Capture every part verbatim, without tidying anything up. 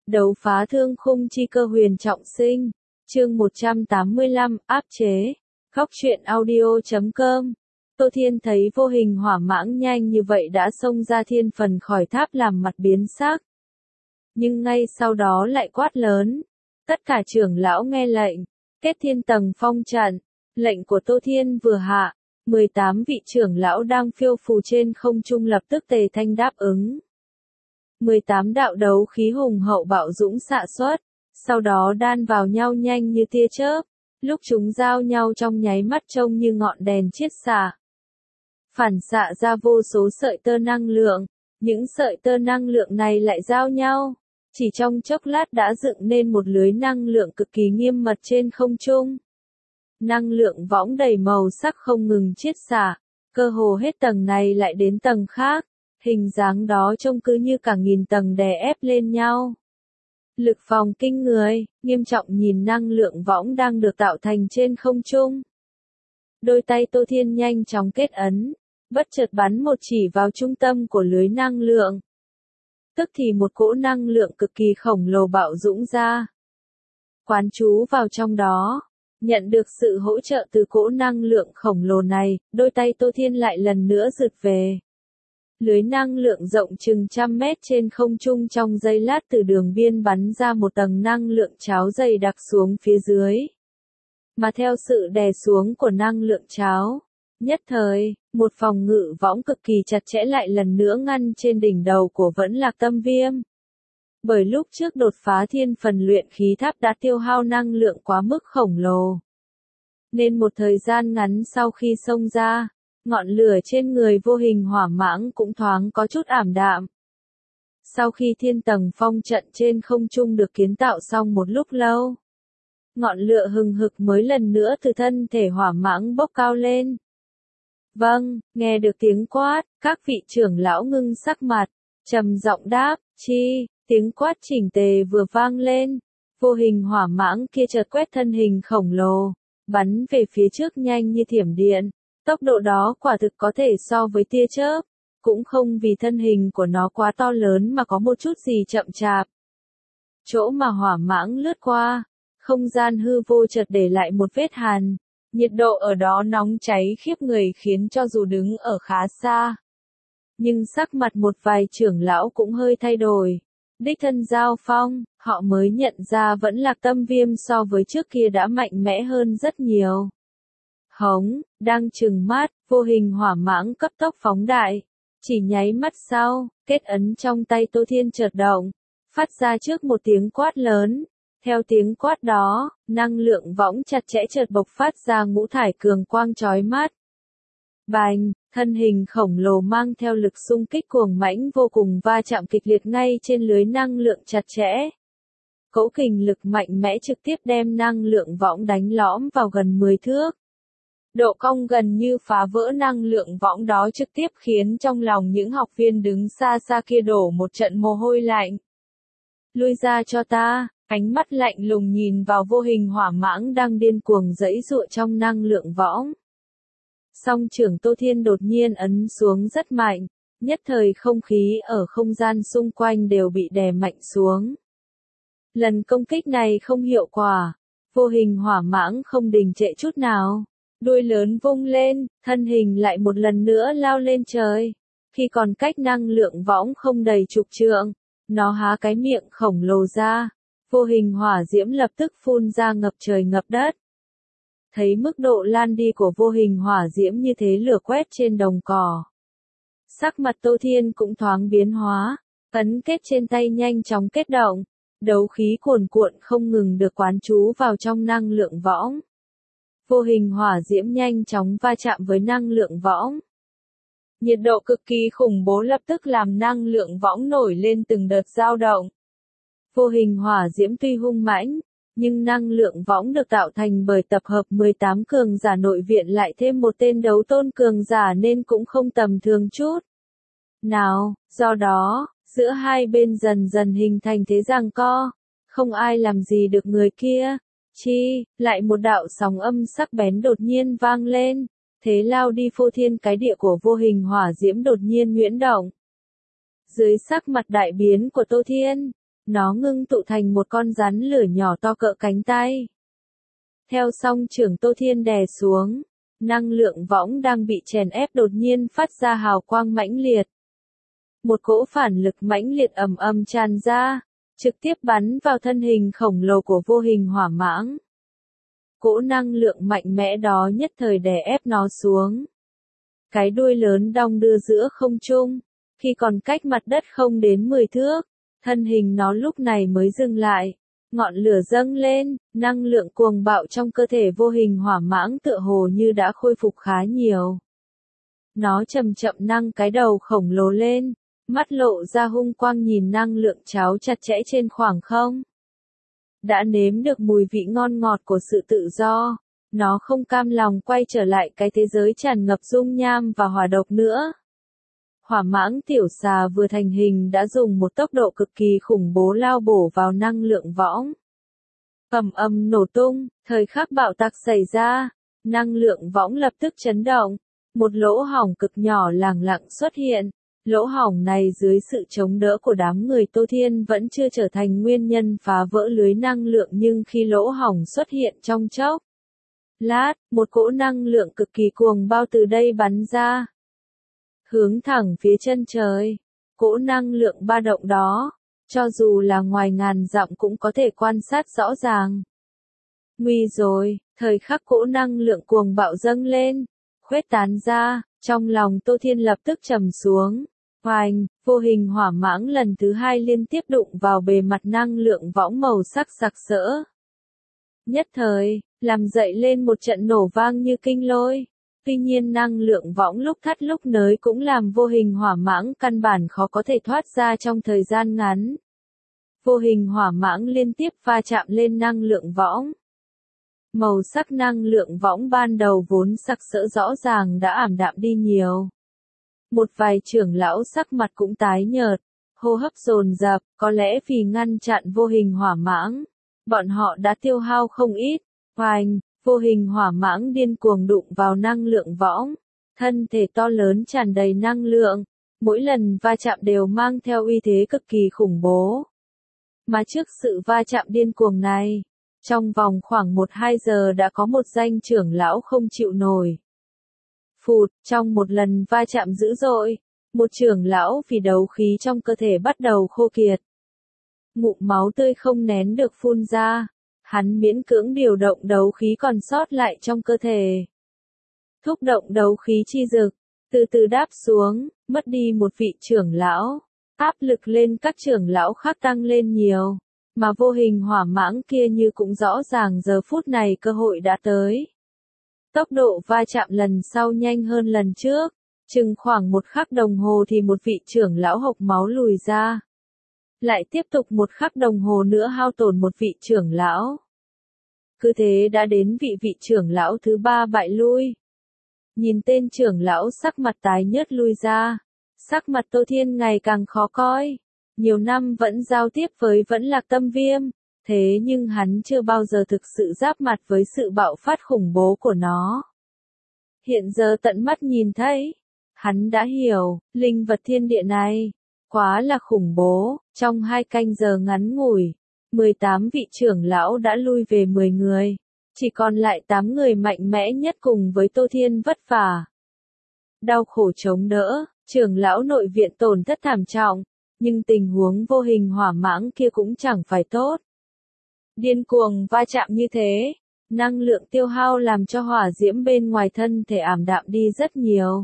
Đấu phá thương khung chi cơ huyền trọng sinh. Chương một trăm tám mươi lăm, áp chế. Góc truyện audio chấm com. Tô Thiên thấy vô hình hỏa mãng nhanh như vậy đã xông ra thiên phần khỏi tháp làm mặt biến sắc. Nhưng ngay sau đó lại quát lớn. Tất cả trưởng lão nghe lệnh. Kết thiên tầng phong trận. Lệnh của Tô Thiên vừa hạ. mười tám vị trưởng lão đang phiêu phù trên không trung lập tức tề thanh đáp ứng. mười tám đạo đấu khí hùng hậu bạo dũng xạ xuất, sau đó đan vào nhau nhanh như tia chớp, lúc chúng giao nhau trong nháy mắt trông như ngọn đèn chiết xạ. Phản xạ ra vô số sợi tơ năng lượng, những sợi tơ năng lượng này lại giao nhau, chỉ trong chốc lát đã dựng nên một lưới năng lượng cực kỳ nghiêm mật trên không trung. Năng lượng võng đầy màu sắc không ngừng chiết xạ, cơ hồ hết tầng này lại đến tầng khác. Hình dáng đó trông cứ như cả nghìn tầng đè ép lên nhau. Lực phòng kinh người, nghiêm trọng nhìn năng lượng võng đang được tạo thành trên không trung. Đôi tay Tô Thiên nhanh chóng kết ấn, bất chợt bắn một chỉ vào trung tâm của lưới năng lượng. Tức thì một cỗ năng lượng cực kỳ khổng lồ bạo dũng ra. Quán chú vào trong đó, nhận được sự hỗ trợ từ cỗ năng lượng khổng lồ này, đôi tay Tô Thiên lại lần nữa rượt về. Lưới năng lượng rộng chừng trăm mét trên không trung trong giây lát từ đường biên bắn ra một tầng năng lượng cháo dày đặc xuống phía dưới. Mà theo sự đè xuống của năng lượng cháo, nhất thời, một phòng ngự võng cực kỳ chặt chẽ lại lần nữa ngăn trên đỉnh đầu của Vẫn Lạc Tâm Viêm. Bởi lúc trước đột phá thiên phần luyện khí tháp đã tiêu hao năng lượng quá mức khổng lồ. Nên một thời gian ngắn sau khi xông ra, ngọn lửa trên người vô hình hỏa mãng cũng thoáng có chút ảm đạm. Sau khi thiên tầng phong trận trên không trung được kiến tạo xong một lúc lâu, ngọn lửa hừng hực mới lần nữa từ thân thể hỏa mãng bốc cao lên. Vâng, nghe được tiếng quát, các vị trưởng lão ngưng sắc mặt, trầm giọng đáp, chi, tiếng quát chỉnh tề vừa vang lên, vô hình hỏa mãng kia chợt quét thân hình khổng lồ, bắn về phía trước nhanh như thiểm điện. Tốc độ đó quả thực có thể so với tia chớp, cũng không vì thân hình của nó quá to lớn mà có một chút gì chậm chạp. Chỗ mà hỏa mãng lướt qua, không gian hư vô chợt để lại một vết hàn, nhiệt độ ở đó nóng cháy khiếp người khiến cho dù đứng ở khá xa. Nhưng sắc mặt một vài trưởng lão cũng hơi thay đổi. Đích thân giao phong, họ mới nhận ra Vẫn Lạc Tâm Viêm so với trước kia đã mạnh mẽ hơn rất nhiều. Hống, đang trừng mắt, vô hình hỏa mãng cấp tốc phóng đại. Chỉ nháy mắt sau, kết ấn trong tay Tô Thiên chợt động, phát ra trước một tiếng quát lớn. Theo tiếng quát đó, năng lượng võng chặt chẽ chợt bộc phát ra ngũ thải cường quang chói mắt. Bành, thân hình khổng lồ mang theo lực xung kích cuồng mãnh vô cùng va chạm kịch liệt ngay trên lưới năng lượng chặt chẽ. Cỗ kình lực mạnh mẽ trực tiếp đem năng lượng võng đánh lõm vào gần mười thước. Độ cong gần như phá vỡ năng lượng võng đó trực tiếp khiến trong lòng những học viên đứng xa xa kia đổ một trận mồ hôi lạnh. Lui ra cho ta, ánh mắt lạnh lùng nhìn vào vô hình hỏa mãng đang điên cuồng giãy giụa trong năng lượng võng. Song trưởng Tô Thiên đột nhiên ấn xuống rất mạnh, nhất thời không khí ở không gian xung quanh đều bị đè mạnh xuống. Lần công kích này không hiệu quả, vô hình hỏa mãng không đình trệ chút nào. Đuôi lớn vung lên, thân hình lại một lần nữa lao lên trời. Khi còn cách năng lượng võng không đầy chục trượng, nó há cái miệng khổng lồ ra. Vô hình hỏa diễm lập tức phun ra ngập trời ngập đất. Thấy mức độ lan đi của vô hình hỏa diễm như thế lửa quét trên đồng cỏ. Sắc mặt Tô Thiên cũng thoáng biến hóa, ấn kết trên tay nhanh chóng kết động. Đấu khí cuồn cuộn không ngừng được quán chú vào trong năng lượng võng. Vô hình hỏa diễm nhanh chóng va chạm với năng lượng võng. Nhiệt độ cực kỳ khủng bố lập tức làm năng lượng võng nổi lên từng đợt dao động. Vô hình hỏa diễm tuy hung mãnh, nhưng năng lượng võng được tạo thành bởi tập hợp mười tám cường giả nội viện lại thêm một tên đấu tôn cường giả nên cũng không tầm thường chút. Nào, do đó, giữa hai bên dần dần hình thành thế giằng co, không ai làm gì được người kia. Chi, lại một đạo sóng âm sắc bén đột nhiên vang lên, thế lao đi phô thiên cái địa của vô hình hỏa diễm đột nhiên nhuyễn động. Dưới sắc mặt đại biến của Tô Thiên, Nó ngưng tụ thành một con rắn lửa nhỏ to cỡ cánh tay. Theo song trưởng Tô Thiên đè xuống, năng lượng võng đang bị chèn ép đột nhiên phát ra hào quang mãnh liệt. Một cỗ phản lực mãnh liệt ầm ầm tràn ra, trực tiếp bắn vào thân hình khổng lồ của vô hình hỏa mãng. Cỗ năng lượng mạnh mẽ đó nhất thời đè ép nó xuống. Cái đuôi lớn đong đưa giữa không trung, khi còn cách mặt đất không đến mười thước, thân hình nó lúc này mới dừng lại. Ngọn lửa dâng lên, năng lượng cuồng bạo trong cơ thể vô hình hỏa mãng tựa hồ như đã khôi phục khá nhiều. Nó chậm chậm nâng cái đầu khổng lồ lên, mắt lộ ra hung quang nhìn năng lượng cháo chặt chẽ trên khoảng không. Đã nếm được mùi vị ngon ngọt của sự tự do, nó không cam lòng quay trở lại cái thế giới tràn ngập dung nham và hỏa độc nữa. Hỏa mãng tiểu xà vừa thành hình đã dùng một tốc độ cực kỳ khủng bố lao bổ vào năng lượng võng. Ầm ầm nổ tung, thời khắc bạo tạc xảy ra, năng lượng võng lập tức chấn động, một lỗ hổng cực nhỏ lẳng lặng xuất hiện. Lỗ hổng này dưới sự chống đỡ của đám người Tô Thiên vẫn chưa trở thành nguyên nhân phá vỡ lưới năng lượng, nhưng khi lỗ hổng xuất hiện trong chốc lát, một cỗ năng lượng cực kỳ cuồng bao từ đây bắn ra. Hướng thẳng phía chân trời, cỗ năng lượng ba động đó, cho dù là ngoài ngàn dặm cũng có thể quan sát rõ ràng. Nguy rồi, thời khắc cỗ năng lượng cuồng bạo dâng lên, khuếch tán ra, trong lòng Tô Thiên lập tức trầm xuống. Hoành, vô hình hỏa mãng lần thứ hai liên tiếp đụng vào bề mặt năng lượng võng màu sắc sặc sỡ. Nhất thời, làm dậy lên một trận nổ vang như kinh lôi. Tuy nhiên năng lượng võng lúc thắt lúc nới cũng làm vô hình hỏa mãng căn bản khó có thể thoát ra trong thời gian ngắn. Vô hình hỏa mãng liên tiếp va chạm lên năng lượng võng. Màu sắc năng lượng võng ban đầu vốn sặc sỡ rõ ràng đã ảm đạm đi nhiều. Một vài trưởng lão sắc mặt cũng tái nhợt, hô hấp dồn dập, có lẽ vì ngăn chặn vô hình hỏa mãng, bọn họ đã tiêu hao không ít. Hoành, vô hình hỏa mãng điên cuồng đụng vào năng lượng võng, thân thể to lớn tràn đầy năng lượng, mỗi lần va chạm đều mang theo uy thế cực kỳ khủng bố. Mà trước sự va chạm điên cuồng này, trong vòng khoảng một hai giờ đã có một danh trưởng lão không chịu nổi. Phụt, trong một lần va chạm dữ dội, một trưởng lão vì đấu khí trong cơ thể bắt đầu khô kiệt. Ngụm máu tươi không nén được phun ra, hắn miễn cưỡng điều động đấu khí còn sót lại trong cơ thể. Thúc động đấu khí chi dực, từ từ đáp xuống, mất đi một vị trưởng lão, áp lực lên các trưởng lão khác tăng lên nhiều, mà vô hình hỏa mãng kia như cũng rõ ràng giờ phút này cơ hội đã tới. Tốc độ va chạm lần sau nhanh hơn lần trước, chừng khoảng một khắc đồng hồ thì một vị trưởng lão hộc máu lùi ra. Lại tiếp tục một khắc đồng hồ nữa hao tổn một vị trưởng lão. Cứ thế đã đến vị vị trưởng lão thứ ba bại lui. Nhìn tên trưởng lão sắc mặt tái nhợt lui ra, sắc mặt Tô Thiên ngày càng khó coi. Nhiều năm vẫn giao tiếp với Vẫn Lạc Tâm Viêm, thế nhưng hắn chưa bao giờ thực sự giáp mặt với sự bạo phát khủng bố của nó. Hiện giờ tận mắt nhìn thấy, hắn đã hiểu, linh vật thiên địa này, quá là khủng bố. Trong hai canh giờ ngắn ngủi, mười tám vị trưởng lão đã lui về mười người, chỉ còn lại tám người mạnh mẽ nhất cùng với Tô Thiên vất vả. Đau khổ chống đỡ, trưởng lão nội viện tổn thất thảm trọng, nhưng tình huống vô hình hỏa mãng kia cũng chẳng phải tốt. Điên cuồng va chạm như thế, năng lượng tiêu hao làm cho hỏa diễm bên ngoài thân thể ảm đạm đi rất nhiều.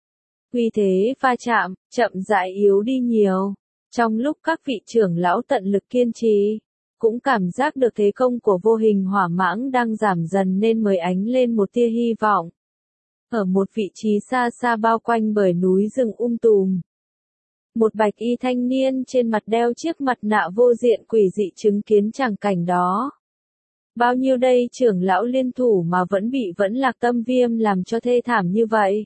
Vì thế va chạm, chậm rãi yếu đi nhiều. Trong lúc các vị trưởng lão tận lực kiên trì, cũng cảm giác được thế công của vô hình hỏa mãng đang giảm dần nên mới ánh lên một tia hy vọng. Ở một vị trí xa xa bao quanh bởi núi rừng um tùm, một bạch y thanh niên trên mặt đeo chiếc mặt nạ vô diện quỷ dị chứng kiến tràng cảnh đó. Bao nhiêu đây trưởng lão liên thủ mà vẫn bị Vẫn Lạc Tâm Viêm làm cho thê thảm như vậy.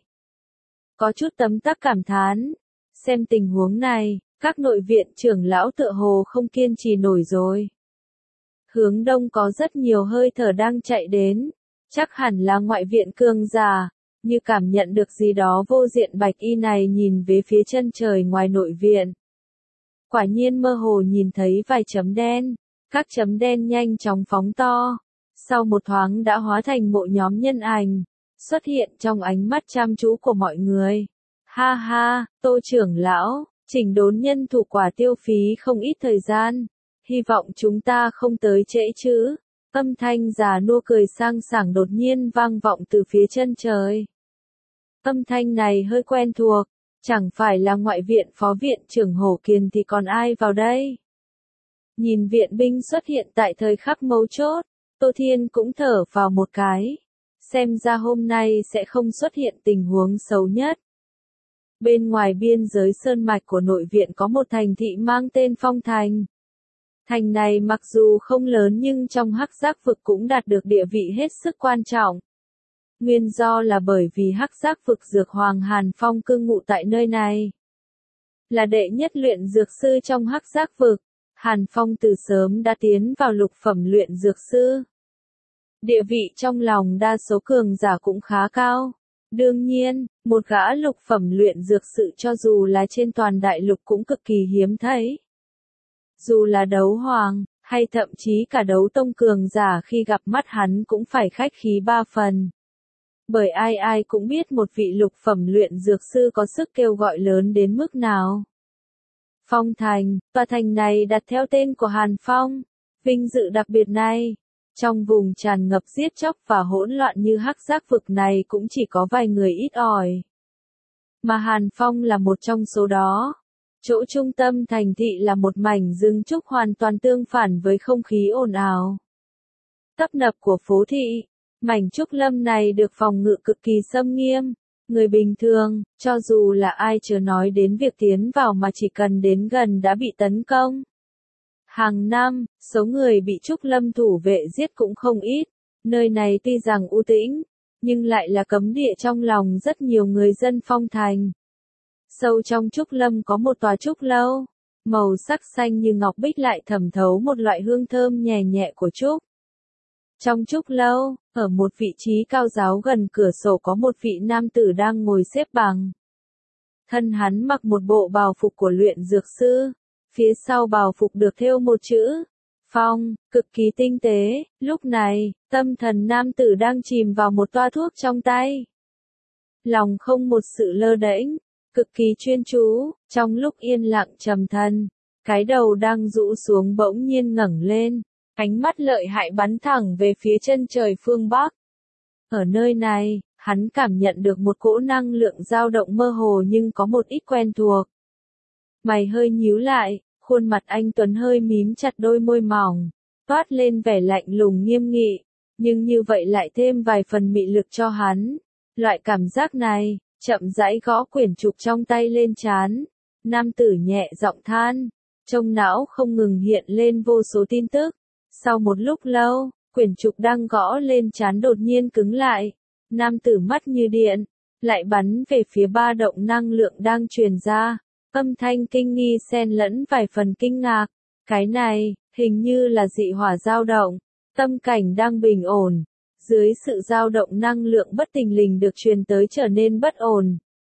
Có chút tấm tắc cảm thán, xem tình huống này, các nội viện trưởng lão tựa hồ không kiên trì nổi rồi. Hướng đông có rất nhiều hơi thở đang chạy đến, chắc hẳn là ngoại viện cường giả, như cảm nhận được gì đó vô diện bạch y này nhìn về phía chân trời ngoài nội viện. Quả nhiên mơ hồ nhìn thấy vài chấm đen, các chấm đen nhanh chóng phóng to, sau một thoáng đã hóa thành một nhóm nhân ảnh, xuất hiện trong ánh mắt chăm chú của mọi người. Ha ha, Tô trưởng lão, chỉnh đốn nhân thủ quả tiêu phí không ít thời gian, hy vọng chúng ta không tới trễ chứ. Âm thanh già nua cười sang sảng đột nhiên vang vọng từ phía chân trời. Âm thanh này hơi quen thuộc, chẳng phải là ngoại viện phó viện trưởng Hổ Kiền thì còn ai vào đây? Nhìn viện binh xuất hiện tại thời khắc mấu chốt, Tô Thiên cũng thở vào một cái. Xem ra hôm nay sẽ không xuất hiện tình huống xấu nhất. Bên ngoài biên giới sơn mạch của nội viện có một thành thị mang tên Phong Thành. Thành này mặc dù không lớn nhưng trong hắc giác vực cũng đạt được địa vị hết sức quan trọng. Nguyên do là bởi vì hắc giác vực dược hoàng Hàn Phong cư ngụ tại nơi này. Là đệ nhất luyện dược sư trong hắc giác vực, Hàn Phong từ sớm đã tiến vào lục phẩm luyện dược sư. Địa vị trong lòng đa số cường giả cũng khá cao. Đương nhiên, một gã lục phẩm luyện dược sự cho dù là trên toàn đại lục cũng cực kỳ hiếm thấy. Dù là đấu hoàng, hay thậm chí cả đấu tông cường giả khi gặp mắt hắn cũng phải khách khí ba phần. Bởi ai ai cũng biết một vị lục phẩm luyện dược sư có sức kêu gọi lớn đến mức nào. Phong Thành, tòa thành này đặt theo tên của Hàn Phong, vinh dự đặc biệt này. Trong vùng tràn ngập giết chóc và hỗn loạn như hắc giác vực này cũng chỉ có vài người ít ỏi. Mà Hàn Phong là một trong số đó. Chỗ trung tâm thành thị là một mảnh rừng trúc hoàn toàn tương phản với không khí ồn ào. Tấp nập của phố thị, mảnh trúc lâm này được phòng ngự cực kỳ xâm nghiêm. Người bình thường, cho dù là ai chưa nói đến việc tiến vào mà chỉ cần đến gần đã bị tấn công. Hàng năm, số người bị trúc lâm thủ vệ giết cũng không ít. Nơi này tuy rằng u tĩnh, nhưng lại là cấm địa trong lòng rất nhiều người dân Phong Thành. Sâu trong trúc lâm có một tòa trúc lâu, màu sắc xanh như ngọc bích lại thẩm thấu một loại hương thơm nhẹ nhẹ của trúc. Trong trúc lâu, ở một vị trí cao giáo gần cửa sổ có một vị nam tử đang ngồi xếp bằng. Thân hắn mặc một bộ bào phục của luyện dược sư, phía sau bào phục được thêu một chữ Phong, cực kỳ tinh tế. Lúc này, tâm thần nam tử đang chìm vào một toa thuốc trong tay. Lòng không một sự lơ đễnh, cực kỳ chuyên chú, trong lúc yên lặng trầm thân, cái đầu đang rũ xuống bỗng nhiên ngẩng lên, ánh mắt lợi hại bắn thẳng về phía chân trời phương Bắc. Ở nơi này, hắn cảm nhận được một cỗ năng lượng dao động mơ hồ nhưng có một ít quen thuộc. Mày hơi nhíu lại, khuôn mặt anh Tuấn hơi mím chặt đôi môi mỏng, toát lên vẻ lạnh lùng nghiêm nghị, nhưng như vậy lại thêm vài phần mị lực cho hắn. Loại cảm giác này, chậm rãi gõ quyển trục trong tay lên trán. Nam tử nhẹ giọng than, trong não không ngừng hiện lên vô số tin tức. Sau một lúc lâu, quyển trục đang gõ lên trán đột nhiên cứng lại. Nam tử mắt như điện, lại bắn về phía ba động năng lượng đang truyền ra. Âm thanh kinh nghi xen lẫn vài phần kinh ngạc. Cái này, hình như là dị hỏa dao động. Tâm cảnh đang bình ổn. Dưới sự dao động năng lượng bất thình lình được truyền tới trở nên bất ổn.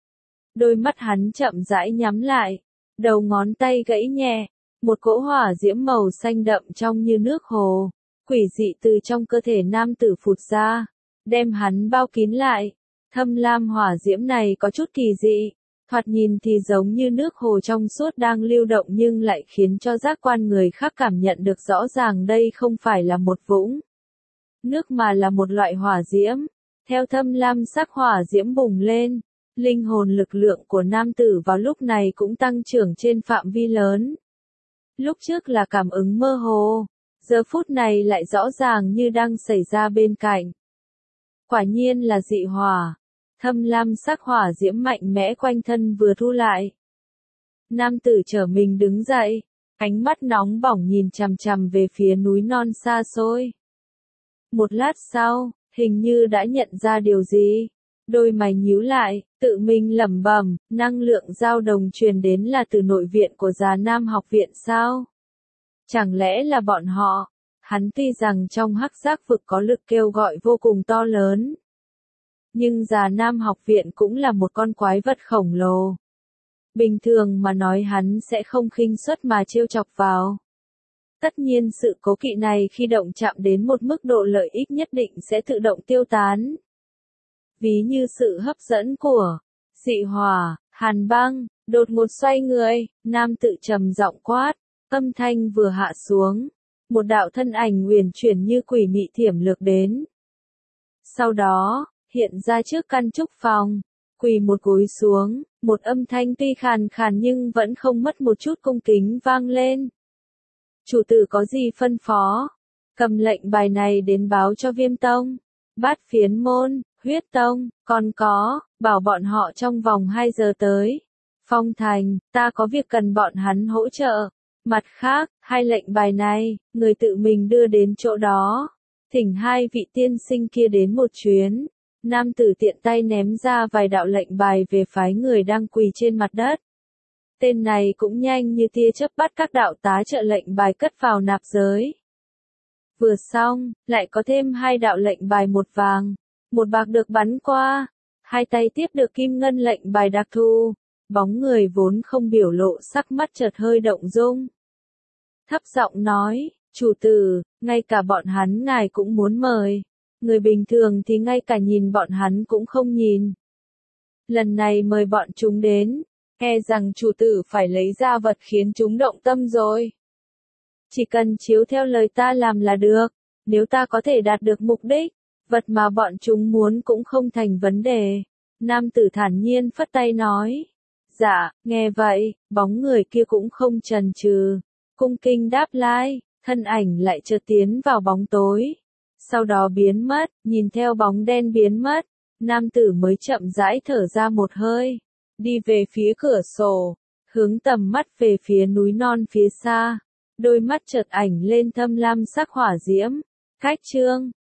Đôi mắt hắn chậm rãi nhắm lại. Đầu ngón tay gãy nhẹ. Một cỗ hỏa diễm màu xanh đậm trong như nước hồ. Quỷ dị từ trong cơ thể nam tử phụt ra. Đem hắn bao kín lại. Thâm lam hỏa diễm này có chút kỳ dị. Thoạt nhìn thì giống như nước hồ trong suốt đang lưu động nhưng lại khiến cho giác quan người khác cảm nhận được rõ ràng đây không phải là một vũng nước mà là một loại hỏa diễm. Theo thâm lam sắc hỏa diễm bùng lên, linh hồn lực lượng của nam tử vào lúc này cũng tăng trưởng trên phạm vi lớn. Lúc trước là cảm ứng mơ hồ, giờ phút này lại rõ ràng như đang xảy ra bên cạnh. Quả nhiên là dị hỏa. Thâm lam sắc hỏa diễm mạnh mẽ quanh thân vừa thu lại. Nam tử trở mình đứng dậy, ánh mắt nóng bỏng nhìn chằm chằm về phía núi non xa xôi. Một lát sau, hình như đã nhận ra điều gì. Đôi mày nhíu lại, tự mình lẩm bẩm, năng lượng dao đồng truyền đến là từ nội viện của Già Nam học viện sao? Chẳng lẽ là bọn họ? Hắn tuy rằng trong hắc giác vực có lực kêu gọi vô cùng to lớn. Nhưng Già Nam học viện cũng là một con quái vật khổng lồ. Bình thường mà nói hắn sẽ không khinh suất mà trêu chọc vào. Tất nhiên sự cố kỵ này khi động chạm đến một mức độ lợi ích nhất định sẽ tự động tiêu tán. Ví như sự hấp dẫn của dị hỏa, Hàn Băng, đột ngột xoay người, nam tự trầm giọng quát, âm thanh vừa hạ xuống, một đạo thân ảnh uyển chuyển như quỷ mị thiểm lược đến. Sau đó, hiện ra trước căn trúc phòng, quỳ một gối xuống, một âm thanh tuy khàn khàn nhưng vẫn không mất một chút cung kính vang lên. Chủ tử có gì phân phó? Cầm lệnh bài này đến báo cho Viêm Tông, Bát Phiến Môn, Huyết Tông, còn có, bảo bọn họ trong vòng hai giờ tới. Phong Thành, ta có việc cần bọn hắn hỗ trợ. Mặt khác, hai lệnh bài này, người tự mình đưa đến chỗ đó. Thỉnh hai vị tiên sinh kia đến một chuyến. Nam tử tiện tay ném ra vài đạo lệnh bài về phái người đang quỳ trên mặt đất. Tên này cũng nhanh như tia chớp bắt các đạo tá trợ lệnh bài cất vào nạp giới. Vừa xong, lại có thêm hai đạo lệnh bài một vàng, một bạc được bắn qua. Hai tay tiếp được kim ngân lệnh bài đặc thù. Bóng người vốn không biểu lộ sắc mắt chợt hơi động dung. Thấp giọng nói, chủ tử, ngay cả bọn hắn ngài cũng muốn mời. Người bình thường thì ngay cả nhìn bọn hắn cũng không nhìn. Lần này mời bọn chúng đến, e rằng chủ tử phải lấy ra vật khiến chúng động tâm rồi. Chỉ cần chiếu theo lời ta làm là được, nếu ta có thể đạt được mục đích, vật mà bọn chúng muốn cũng không thành vấn đề. Nam tử thản nhiên phất tay nói. Dạ, nghe vậy, bóng người kia cũng không chần chừ, cung kinh đáp lai, thân ảnh lại chợt tiến vào bóng tối. Sau đó biến mất, nhìn theo bóng đen biến mất, nam tử mới chậm rãi thở ra một hơi, đi về phía cửa sổ, hướng tầm mắt về phía núi non phía xa, đôi mắt chợt ảnh lên thâm lam sắc hỏa diễm. Cách chương